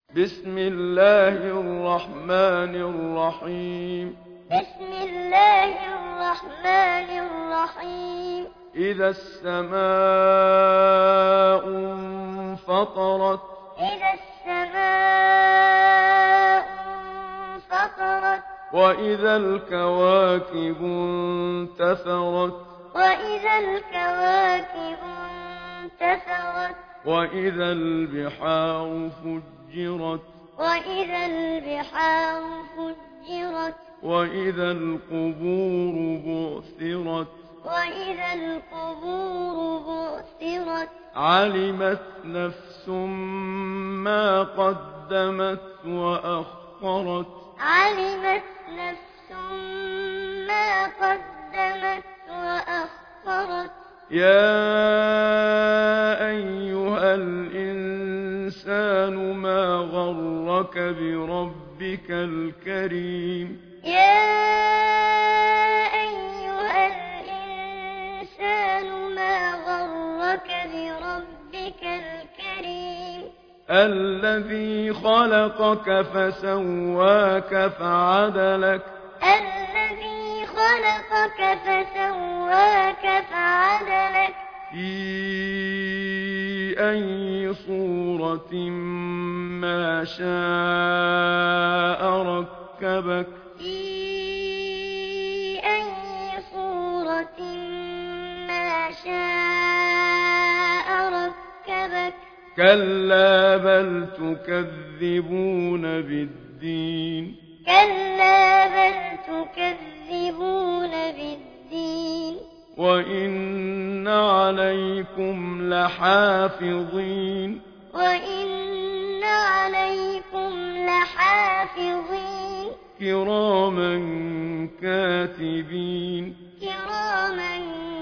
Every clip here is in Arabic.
بسم الله الرحمن الرحيم. بسم الله الرحمن الرحيم. إذا السماء انفطرت. إذا السماء انفطرت. وإذا الكواكب انتثرت. وإذا الكواكب انتثرت. وإذا البحار فجرت. وإذا البحار فجرت. وإذا القبور بعثرت. وإذا القبور بعثرت. علمت نفس ما قدمت وأخرت. علمت نفس ما قدمت وأخرت. يا أيها الإنسان ما غرك بربك الكريم. يا أيها الإنسان ما غرك بربك الكريم. الذي خلقك فسواك فعدلك. الذي خلقك فسواك فعدلك. في أي صورة ما شاء ركبك. في أي صورة ما شاء ركبك. كلا بل تكذبون بالدين. كلا بل تكذبون بالدين. وإن عليكم لحافظين. وإن عليكم لحافظين. كراما كاتبين. كراما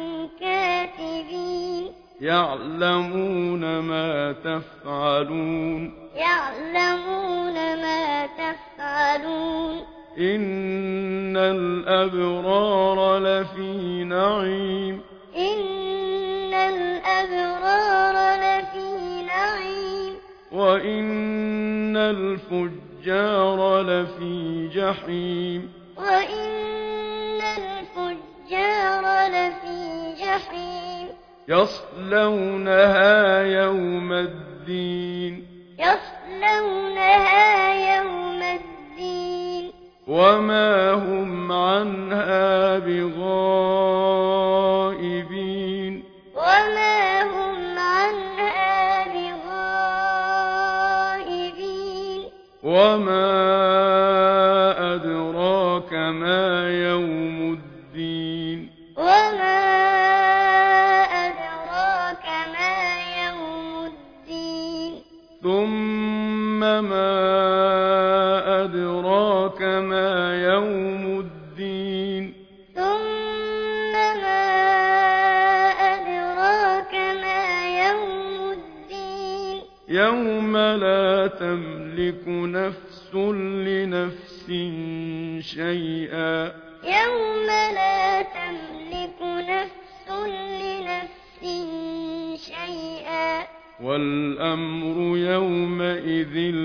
كاتبين. يعلمون ما تفعلون. يعلمون ما تفعلون. إن الأبرار لفي نعيم. إن الأبرار لفي نعيم. وإن الفجار لفي جحيم. وإن الفجار لفي جحيم. يصلونها يوم الدين. يصلونها يوم الدين. وما هم عنها بغائبين. وما هم عنها بغائبين. وما أدراك ما يوم الدين. وما أدراك ما يوم الدين. ثم ما أدراك ما يوم الدين. ثم ما أدراك ما يوم الدين. يوم لا تملك نفس لنفس شيئا. يوم لا تملك نفس لنفس شيئا. والأمر يومئذ